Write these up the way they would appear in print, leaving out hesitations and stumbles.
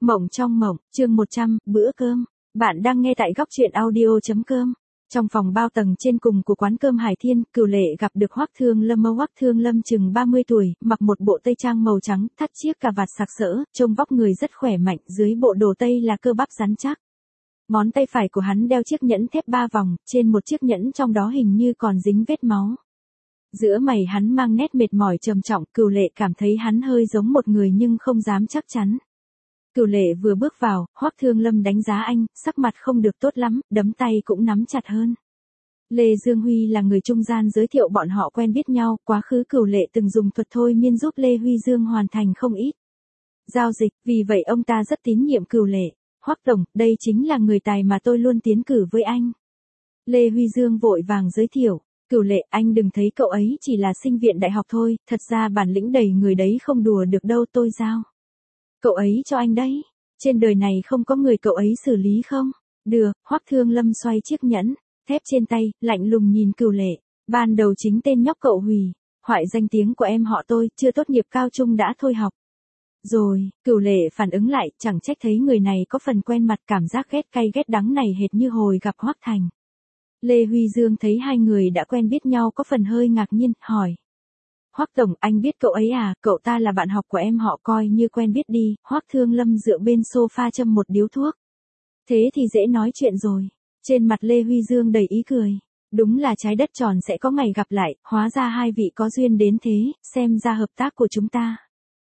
Mộng trong mộng, chương 100, bữa cơm. Bạn đang nghe tại góc truyện audio.com. Trong phòng bao tầng trên cùng của quán cơm Hải Thiên, Cửu Lệ gặp được Hoắc Thương Lâm. Hoắc Thương Lâm chừng 30 tuổi, mặc một bộ tây trang màu trắng, thắt chiếc cà vạt sặc sỡ, trông vóc người rất khỏe mạnh, dưới bộ đồ tây là cơ bắp rắn chắc. Ngón tay phải của hắn đeo chiếc nhẫn thép 3 vòng, trên một chiếc nhẫn trong đó hình như còn dính vết máu. Giữa mày hắn mang nét mệt mỏi trầm trọng, Cửu Lệ cảm thấy hắn hơi giống một người nhưng không dám chắc chắn. Cửu Lệ vừa bước vào, Hoắc Thương Lâm đánh giá anh, sắc mặt không được tốt lắm, đấm tay cũng nắm chặt hơn. Lê Dương Huy là người trung gian giới thiệu bọn họ quen biết nhau, quá khứ Cửu Lệ từng dùng thuật thôi miên giúp Lê Huy Dương hoàn thành không ít giao dịch, vì vậy ông ta rất tín nhiệm Cửu Lệ. Hoắc tổng, đây chính là người tài mà tôi luôn tiến cử với anh. Lê Huy Dương vội vàng giới thiệu. Cửu Lệ, anh đừng thấy cậu ấy chỉ là sinh viên đại học thôi, thật ra bản lĩnh đầy người đấy không đùa được đâu, tôi giao cậu ấy cho anh đấy. Trên đời này không có người cậu ấy xử lý không? Được. Hoắc Thương Lâm xoay chiếc nhẫn thép trên tay, lạnh lùng nhìn Cửu Lệ. Ban đầu chính tên nhóc cậu hủy hoại danh tiếng của em họ tôi, chưa tốt nghiệp cao trung đã thôi học rồi. Cửu Lệ phản ứng lại, chẳng trách thấy người này có phần quen mặt, cảm giác ghét cay ghét đắng này hệt như hồi gặp Hoắc Thành. Lê Huy Dương thấy hai người đã quen biết nhau có phần hơi ngạc nhiên, hỏi. Hoắc tổng, anh biết cậu ấy à? Cậu ta là bạn học của em họ, coi như quen biết đi. Hoắc Thương Lâm dựa bên sofa châm một điếu thuốc. Thế thì dễ nói chuyện rồi. Trên mặt Lê Huy Dương đầy ý cười. Đúng là trái đất tròn sẽ có ngày gặp lại, hóa ra hai vị có duyên đến thế, xem ra hợp tác của chúng ta.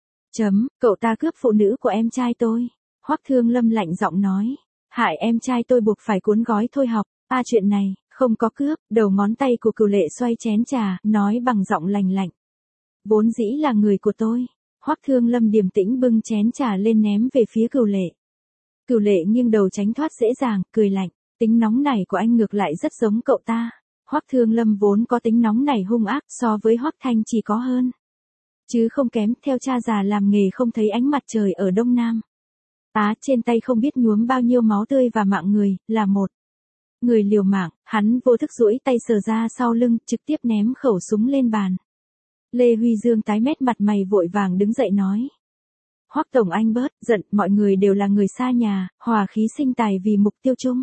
Cậu ta cướp phụ nữ của em trai tôi. Hoắc Thương Lâm lạnh giọng nói. Hại em trai tôi buộc phải cuốn gói thôi học. Chuyện này, không có cướp. Đầu ngón tay của Cửu Lệ xoay chén trà, nói bằng giọng lành lạnh. Vốn dĩ là người của tôi. Hoắc Thương Lâm điềm tĩnh bưng chén trà lên ném về phía Cửu Lệ. Cửu Lệ nghiêng đầu tránh thoát dễ dàng, cười lạnh. Tính nóng này của anh ngược lại rất giống cậu ta. Hoắc Thương Lâm vốn có tính nóng này hung ác, so với Hoắc Thanh chỉ có hơn, chứ không kém. Theo cha già làm nghề không thấy ánh mặt trời ở Đông Nam. Trên tay không biết nhuốm bao nhiêu máu tươi và mạng người, là một người liều mạng. Hắn vô thức duỗi tay sờ ra sau lưng, trực tiếp ném khẩu súng lên bàn. Lê Huy Dương tái mét mặt mày, vội vàng đứng dậy nói. Hoắc tổng, anh bớt giận, mọi người đều là người xa nhà, hòa khí sinh tài vì mục tiêu chung.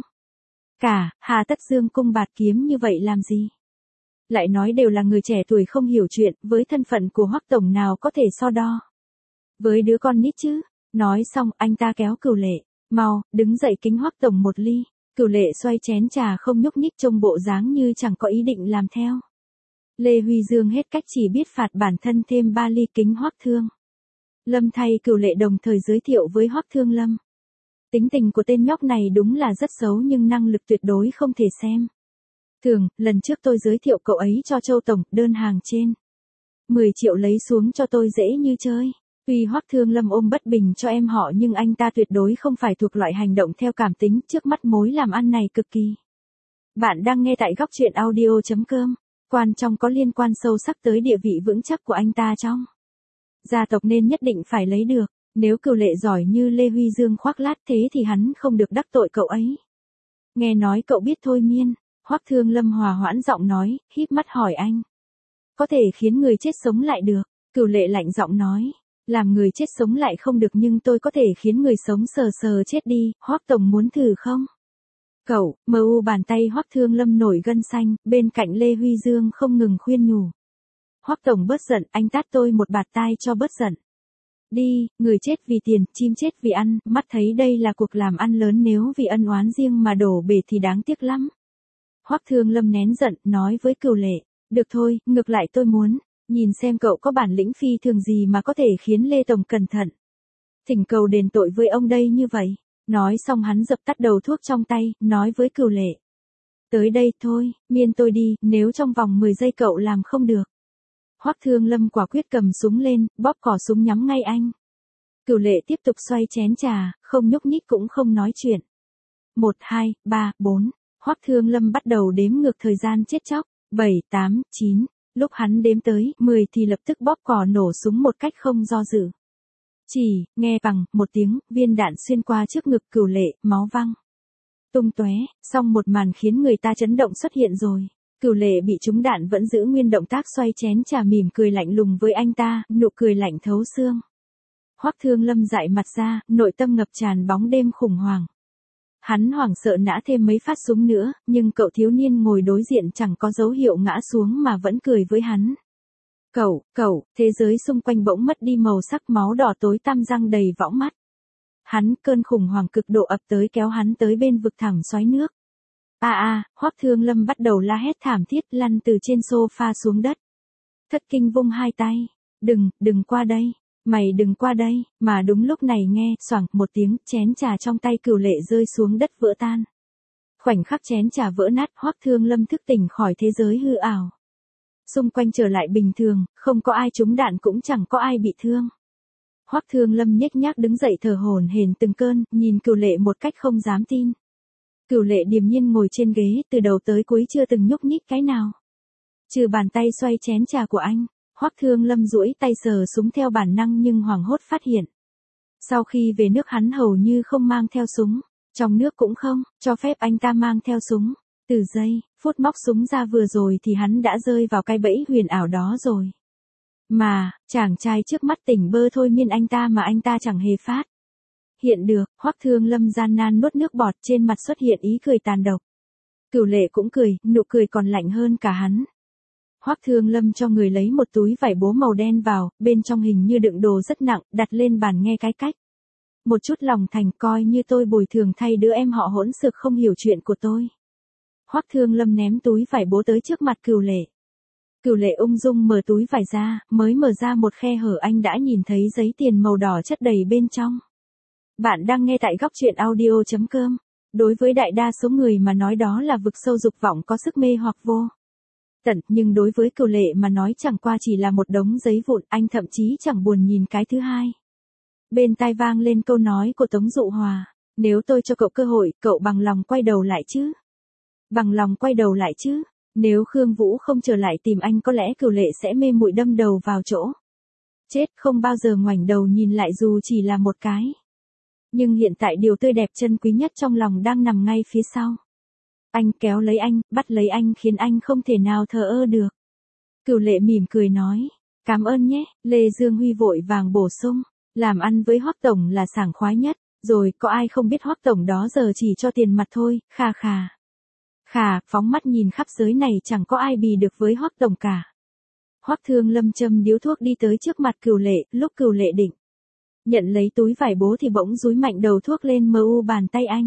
Hà tất dương cung bạt kiếm như vậy làm gì? Lại nói đều là người trẻ tuổi không hiểu chuyện, với thân phận của Hoắc tổng nào có thể so đo với đứa con nít chứ? Nói xong, anh ta kéo Cửu Lệ. Mau, đứng dậy kính Hoắc tổng một ly. Cửu Lệ xoay chén trà không nhúc nhích, trông bộ dáng như chẳng có ý định làm theo. Lê Huy Dương hết cách chỉ biết phạt bản thân thêm 3 ly kính Hoắc Thương Lâm thay Cửu Lệ đồng thời giới thiệu với Hoắc Thương Lâm. Tính tình của tên nhóc này đúng là rất xấu nhưng năng lực tuyệt đối không thể xem thường. Lần trước tôi giới thiệu cậu ấy cho Châu tổng, đơn hàng trên 10 triệu lấy xuống cho tôi dễ như chơi. Tuy Hoắc Thương Lâm ôm bất bình cho em họ nhưng anh ta tuyệt đối không phải thuộc loại hành động theo cảm tính, trước mắt mối làm ăn này cực kỳ. Bạn đang nghe tại góc truyện audio.com. Quan trọng có liên quan sâu sắc tới địa vị vững chắc của anh ta trong gia tộc nên nhất định phải lấy được. Nếu Cửu Lệ giỏi như Lê Huy Dương khoác lác thế thì hắn không được đắc tội cậu ấy. Nghe nói cậu biết thôi miên. Hoắc Thương Lâm hòa hoãn giọng nói, híp mắt hỏi anh. Có thể khiến người chết sống lại được. Cửu Lệ lạnh giọng nói. Làm người chết sống lại không được nhưng tôi có thể khiến người sống sờ sờ chết đi. Hoắc tổng muốn thử không? Cậu, bàn tay Hoắc Thương Lâm nổi gân xanh, bên cạnh Lê Huy Dương không ngừng khuyên nhủ. Hoắc tổng bớt giận, anh tát tôi một bạt tai cho bớt giận. Đi, người chết vì tiền, chim chết vì ăn, mắt thấy đây là cuộc làm ăn lớn, nếu vì ân oán riêng mà đổ bể thì đáng tiếc lắm. Hoắc Thương Lâm nén giận, nói với Cửu Lệ. Được thôi, ngược lại tôi muốn nhìn xem cậu có bản lĩnh phi thường gì mà có thể khiến Lê tổng cẩn thận thỉnh cầu đền tội với ông đây như vậy. Nói xong hắn dập tắt đầu thuốc trong tay, nói với Cửu Lệ. Tới đây thôi, miên tôi đi, nếu trong vòng 10 giây cậu làm không được. Hoắc Thương Lâm quả quyết cầm súng lên, bóp cò súng nhắm ngay anh. Cửu Lệ tiếp tục xoay chén trà, không nhúc nhích cũng không nói chuyện. 1, 2, 3, 4. Hoắc Thương Lâm bắt đầu đếm ngược thời gian chết chóc. 7, 8, 9. Lúc hắn đếm tới 10 thì lập tức bóp cò nổ súng một cách không do dự. Chỉ nghe bằng một tiếng, viên đạn xuyên qua trước ngực Cửu Lệ, máu văng tung tóe. Xong một màn khiến người ta chấn động xuất hiện rồi. Cửu Lệ bị trúng đạn vẫn giữ nguyên động tác xoay chén trà, mỉm cười lạnh lùng với anh ta, nụ cười lạnh thấu xương. Hoắc Thương Lâm dại mặt ra, nội tâm ngập tràn bóng đêm khủng hoảng. Hắn hoảng sợ nã thêm mấy phát súng nữa, nhưng cậu thiếu niên ngồi đối diện chẳng có dấu hiệu ngã xuống mà vẫn cười với hắn. Cậu, thế giới xung quanh bỗng mất đi màu sắc máu đỏ tối tăm răng đầy võng mắt. Hắn cơn khủng hoảng cực độ ập tới kéo hắn tới bên vực thẳm xoáy nước. Hoắc Thương Lâm bắt đầu la hét thảm thiết lăn từ trên sofa xuống đất. Thất kinh vung hai tay. Đừng qua đây. Mày đừng qua đây, mà đúng lúc này nghe, xoảng một tiếng, chén trà trong tay Cửu Lệ rơi xuống đất vỡ tan. Khoảnh khắc chén trà vỡ nát, Hoắc Thương Lâm thức tỉnh khỏi thế giới hư ảo. Xung quanh trở lại bình thường, không có ai trúng đạn cũng chẳng có ai bị thương. Hoắc Thương Lâm nhếch nhác đứng dậy thở hổn hển từng cơn, nhìn Cửu Lệ một cách không dám tin. Cửu Lệ điềm nhiên ngồi trên ghế, từ đầu tới cuối chưa từng nhúc nhích cái nào. Trừ bàn tay xoay chén trà của anh. Hoắc Thương Lâm duỗi tay sờ súng theo bản năng nhưng hoảng hốt phát hiện. Sau khi về nước hắn hầu như không mang theo súng, trong nước cũng không, cho phép anh ta mang theo súng. Từ giây, phút móc súng ra vừa rồi thì hắn đã rơi vào cái bẫy huyền ảo đó rồi. Mà, chàng trai trước mắt tỉnh bơ thôi miên anh ta mà anh ta chẳng hề phát hiện được. Hoắc Thương Lâm gian nan nuốt nước bọt, trên mặt xuất hiện ý cười tàn độc. Cửu Lệ cũng cười, nụ cười còn lạnh hơn cả hắn. Hoắc Thương Lâm cho người lấy một túi vải bố màu đen vào, bên trong hình như đựng đồ rất nặng, đặt lên bàn nghe cái cách. Một chút lòng thành, coi như tôi bồi thường thay đứa em họ hỗn xược không hiểu chuyện của tôi. Hoắc Thương Lâm ném túi vải bố tới trước mặt Cửu Lệ. Cửu Lệ ung dung mở túi vải ra, mới mở ra một khe hở anh đã nhìn thấy giấy tiền màu đỏ chất đầy bên trong. Bạn đang nghe tại góc truyện audio.com. Đối với đại đa số người mà nói đó là vực sâu dục vọng có sức mê hoặc vô tận, nhưng đối với Cửu Lệ mà nói chẳng qua chỉ là một đống giấy vụn, anh thậm chí chẳng buồn nhìn cái thứ hai. Bên tai vang lên câu nói của Tống Dụ Hòa, nếu tôi cho cậu cơ hội, cậu bằng lòng quay đầu lại chứ? Bằng lòng quay đầu lại chứ? Nếu Khương Vũ không trở lại tìm anh có lẽ Cửu Lệ sẽ mê muội đâm đầu vào chỗ chết, không bao giờ ngoảnh đầu nhìn lại dù chỉ là một cái. Nhưng hiện tại điều tươi đẹp chân quý nhất trong lòng đang nằm ngay phía sau. Anh kéo lấy anh, bắt lấy anh khiến anh không thể nào thờ ơ được. Cửu Lệ mỉm cười nói, cảm ơn nhé. Lê Dương Huy vội vàng bổ sung, làm ăn với Hoắc tổng là sảng khoái nhất, rồi có ai không biết Hoắc tổng đó giờ chỉ cho tiền mặt thôi, khà, phóng mắt nhìn khắp giới này chẳng có ai bì được với Hoắc tổng cả. Hoắc Thương Lâm châm điếu thuốc đi tới trước mặt Cửu Lệ, lúc Cửu Lệ định nhận lấy túi vải bố thì bỗng dúi mạnh đầu thuốc lên mu bàn tay anh.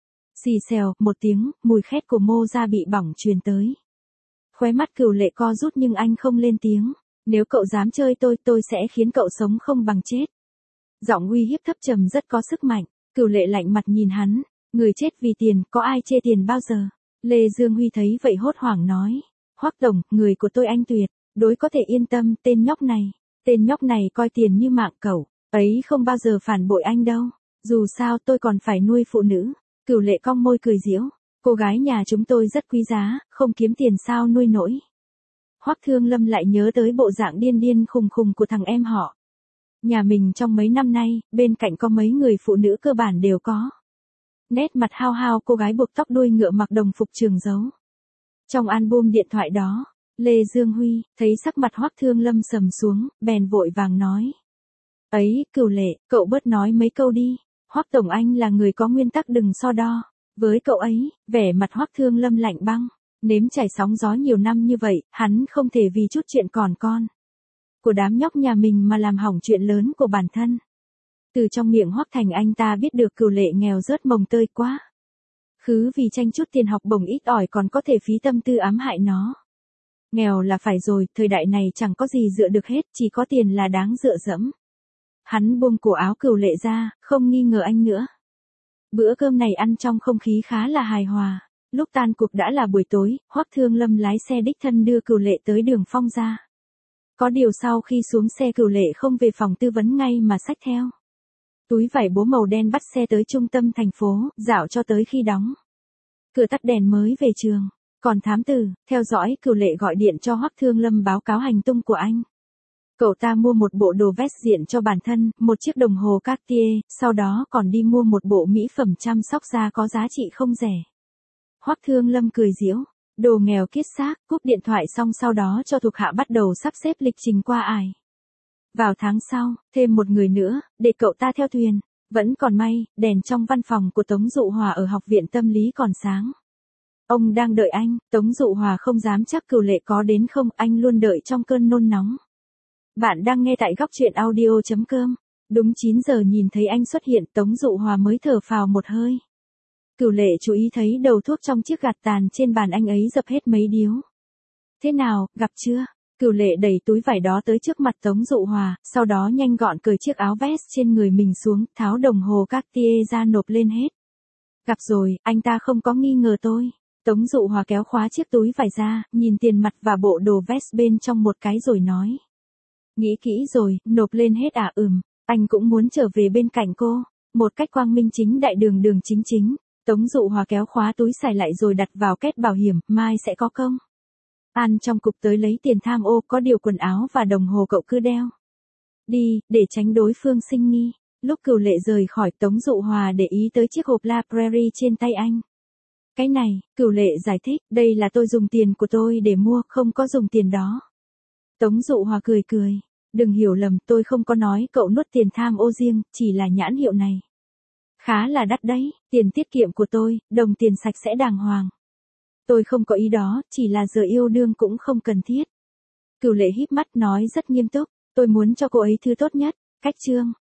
Xì xèo, một tiếng, mùi khét của mô da bị bỏng truyền tới. Khóe mắt Cửu Lệ co rút nhưng anh không lên tiếng. Nếu cậu dám chơi tôi sẽ khiến cậu sống không bằng chết. Giọng uy hiếp thấp trầm rất có sức mạnh. Cửu Lệ lạnh mặt nhìn hắn. Người chết vì tiền, có ai chê tiền bao giờ? Lê Dương Huy thấy vậy hốt hoảng nói. Hoắc tổng, người của tôi anh tuyệt đối có thể yên tâm, tên nhóc này coi tiền như mạng cậu ấy không bao giờ phản bội anh đâu. Dù sao tôi còn phải nuôi phụ nữ. Cửu Lệ cong môi cười giễu, cô gái nhà chúng tôi rất quý giá, không kiếm tiền sao nuôi nổi. Hoắc Thương Lâm lại nhớ tới bộ dạng điên điên khùng khùng của thằng em họ nhà mình trong mấy năm nay, bên cạnh có mấy người phụ nữ cơ bản đều có nét mặt hao hao cô gái buộc tóc đuôi ngựa mặc đồng phục trường dấu. Trong album điện thoại đó, Lê Dương Huy thấy sắc mặt Hoắc Thương Lâm sầm xuống, bèn vội vàng nói. Ấy, Cửu Lệ, cậu bớt nói mấy câu đi. Hoắc tổng anh là người có nguyên tắc đừng so đo với cậu ấy. Vẻ mặt Hoắc Thương Lâm lạnh băng, nếm trải sóng gió nhiều năm như vậy, hắn không thể vì chút chuyện còn con của đám nhóc nhà mình mà làm hỏng chuyện lớn của bản thân. Từ trong miệng Hoắc Thành anh ta biết được Cửu Lệ nghèo rớt mồng tơi quá khứ, vì tranh chút tiền học bổng ít ỏi còn có thể phí tâm tư ám hại nó. Nghèo là phải rồi, thời đại này chẳng có gì dựa được hết, chỉ có tiền là đáng dựa dẫm. Hắn buông cổ áo Cửu Lệ ra, không nghi ngờ anh nữa. Bữa cơm này ăn trong không khí khá là hài hòa. Lúc tan cuộc đã là buổi tối, Hoắc Thương Lâm lái xe đích thân đưa Cửu Lệ tới đường Phong gia. Có điều sau khi xuống xe Cửu Lệ không về phòng tư vấn ngay mà xách theo túi vải bố màu đen bắt xe tới trung tâm thành phố, dạo cho tới khi đóng cửa tắt đèn mới về trường. Còn thám tử, theo dõi, Cửu Lệ gọi điện cho Hoắc Thương Lâm báo cáo hành tung của anh. Cậu ta mua một bộ đồ vest diện cho bản thân, một chiếc đồng hồ Cartier, sau đó còn đi mua một bộ mỹ phẩm chăm sóc da có giá trị không rẻ. Hoắc Thương Lâm cười giễu, đồ nghèo kiết xác, cúp điện thoại xong sau đó cho thuộc hạ bắt đầu sắp xếp lịch trình qua ải. Vào tháng sau, thêm một người nữa, để cậu ta theo thuyền. Vẫn còn may, đèn trong văn phòng của Tống Dụ Hòa ở học viện tâm lý còn sáng. Ông đang đợi anh, Tống Dụ Hòa không dám chắc Cửu Lệ có đến không, anh luôn đợi trong cơn nôn nóng. Bạn đang nghe tại góc truyện audio.com. Đúng 9 giờ nhìn thấy anh xuất hiện, Tống Dụ Hòa mới thở phào một hơi. Cửu Lệ chú ý thấy đầu thuốc trong chiếc gạt tàn trên bàn anh ấy dập hết mấy điếu. Thế nào, gặp chưa? Cửu Lệ đẩy túi vải đó tới trước mặt Tống Dụ Hòa, sau đó nhanh gọn cởi chiếc áo vest trên người mình xuống, tháo đồng hồ Cartier ra nộp lên hết. Gặp rồi, anh ta không có nghi ngờ tôi. Tống Dụ Hòa kéo khóa chiếc túi vải ra, nhìn tiền mặt và bộ đồ vest bên trong một cái rồi nói. Nghĩ kỹ rồi, nộp lên hết à? Anh cũng muốn trở về bên cạnh cô. Một cách quang minh chính đại, đường đường chính chính. Tống Dụ Hòa kéo khóa túi xài lại rồi đặt vào két bảo hiểm, mai sẽ có công. An trong cục tới lấy tiền tham ô, có điều quần áo và đồng hồ cậu cứ đeo đi, để tránh đối phương sinh nghi. Lúc Cửu Lệ rời khỏi, Tống Dụ Hòa để ý tới chiếc hộp La Prairie trên tay anh. Cái này, Cửu Lệ giải thích, đây là tôi dùng tiền của tôi để mua, không có dùng tiền đó. Tống Dụ Hòa cười cười. Đừng hiểu lầm, tôi không có nói cậu nuốt tiền tham ô riêng, chỉ là nhãn hiệu này khá là đắt đấy, tiền tiết kiệm của tôi, đồng tiền sạch sẽ đàng hoàng. Tôi không có ý đó, chỉ là giờ yêu đương cũng không cần thiết. Cửu Lệ híp mắt nói rất nghiêm túc, tôi muốn cho cô ấy thứ tốt nhất. Cách chương